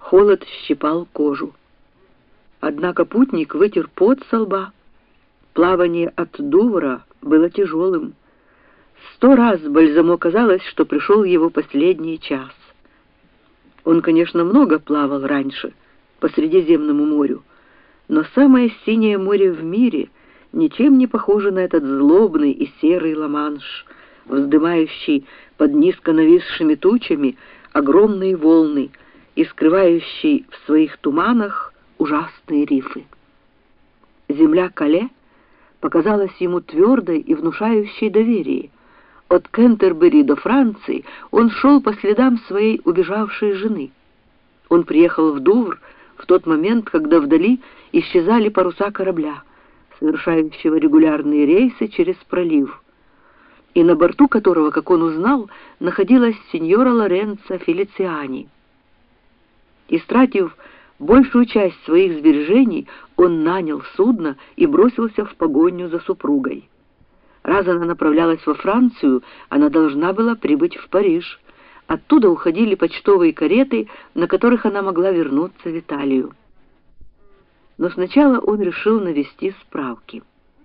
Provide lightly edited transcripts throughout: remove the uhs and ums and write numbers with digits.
Холод щипал кожу. Однако путник вытер пот со лба. Плавание от Дувра было тяжелым. 100 раз Бальзамо казалось, что пришел его последний час. Он, конечно, много плавал раньше по Средиземному морю, но самое синее море в мире ничем не похоже на этот злобный и серый Ла-Манш, вздымающий под низко нависшими тучами огромные волны и скрывающий в своих туманах ужасные рифы. Земля Кале показалась ему твердой и внушающей доверие. От Кентербери до Франции он шел по следам своей убежавшей жены. Он приехал в Дувр в тот момент, когда вдали исчезали паруса корабля, совершающего регулярные рейсы через пролив, и на борту которого, как он узнал, находилась сеньора Лоренцо Фелициани. Истратив большую часть своих сбережений, он нанял судно и бросился в погоню за супругой. Раз она направлялась во Францию, она должна была прибыть в Париж. Оттуда уходили почтовые кареты, на которых она могла вернуться в Италию. Но сначала он решил навести справки.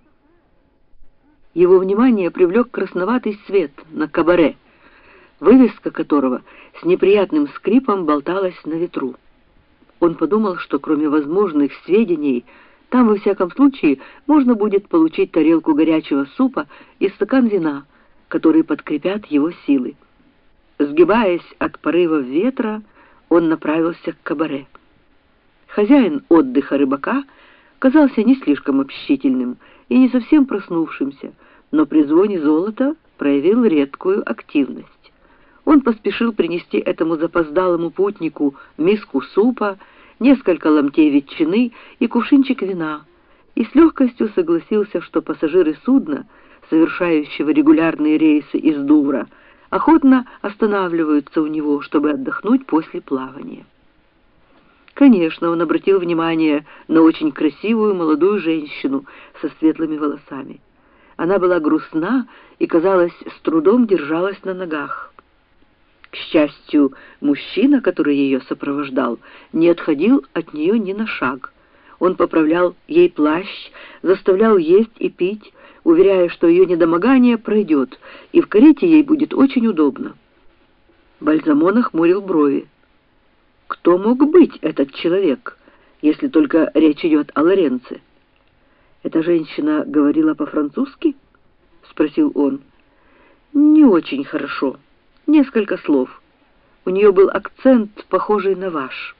Его внимание привлек красноватый свет на кабаре, вывеска которого с неприятным скрипом болталась на ветру. Он подумал, что кроме возможных сведений, там, во всяком случае, можно будет получить тарелку горячего супа и стакан вина, которые подкрепят его силы. Сгибаясь от порывов ветра, он направился к кабаре. Хозяин отдыха рыбака казался не слишком общительным и не совсем проснувшимся, но при звоне золота проявил редкую активность. Он поспешил принести этому запоздалому путнику миску супа, несколько ломтей ветчины и кувшинчик вина, и с легкостью согласился, что пассажиры судна, совершающего регулярные рейсы из Дувра, охотно останавливаются у него, чтобы отдохнуть после плавания. Конечно, он обратил внимание на очень красивую молодую женщину со светлыми волосами. Она была грустна и, казалось, с трудом держалась на ногах. К счастью, мужчина, который ее сопровождал, не отходил от нее ни на шаг. Он поправлял ей плащ, заставлял есть и пить, уверяя, что ее недомогание пройдет, и в карете ей будет очень удобно. Бальзамо нахмурил брови. Кто мог быть этот человек, если только речь идет о Лоренце? «Эта женщина говорила по-французски?» — спросил он. «Не очень хорошо. Несколько слов. У нее был акцент, похожий на ваш».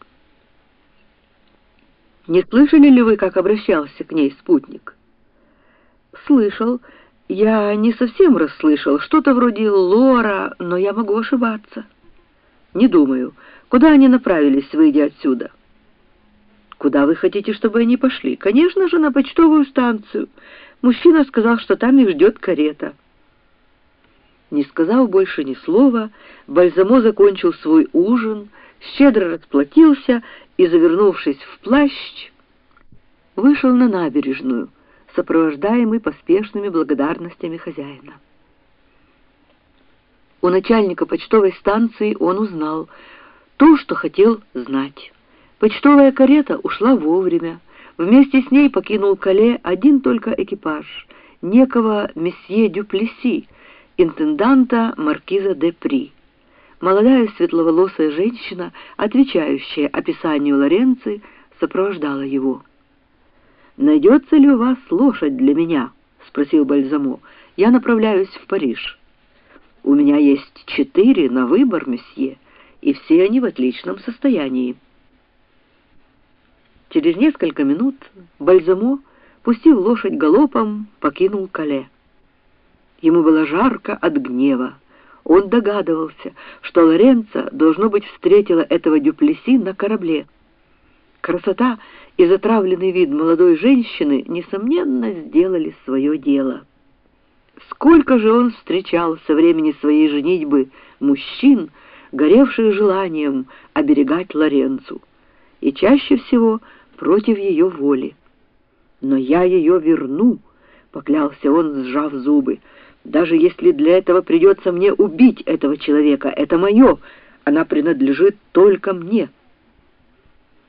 «Не слышали ли вы, как обращался к ней спутник?» «Слышал. Я не совсем расслышал. Что-то вроде Лора, но я могу ошибаться». «Не думаю. Куда они направились, выйдя отсюда?» «Куда вы хотите, чтобы они пошли?» «Конечно же, на почтовую станцию. Мужчина сказал, что там их ждет карета». Не сказав больше ни слова, Бальзамо закончил свой ужин, щедро расплатился и, завернувшись в плащ, вышел на набережную, сопровождаемый поспешными благодарностями хозяина. У начальника почтовой станции он узнал то, что хотел знать. Почтовая карета ушла вовремя. Вместе с ней покинул Кале один только экипаж, некого месье Дюплесси, интенданта маркиза де При. Молодая светловолосая женщина, отвечающая описанию Лоренци, сопровождала его. «Найдется ли у вас лошадь для меня?» — спросил Бальзамо. «Я направляюсь в Париж». «У меня есть 4 на выбор, месье, и все они в отличном состоянии». Через несколько минут Бальзамо, пустив лошадь галопом, покинул Кале. Ему было жарко от гнева. Он догадывался, что Лоренцо, должно быть, встретила этого Дюплесси на корабле. Красота и затравленный вид молодой женщины, несомненно, сделали свое дело. Сколько же он встречал со времени своей женитьбы мужчин, горевших желанием оберегать Лоренцу, и чаще всего против ее воли. «Но я ее верну», — поклялся он, сжав зубы. «Даже если для этого придется мне убить этого человека, это мое, она принадлежит только мне».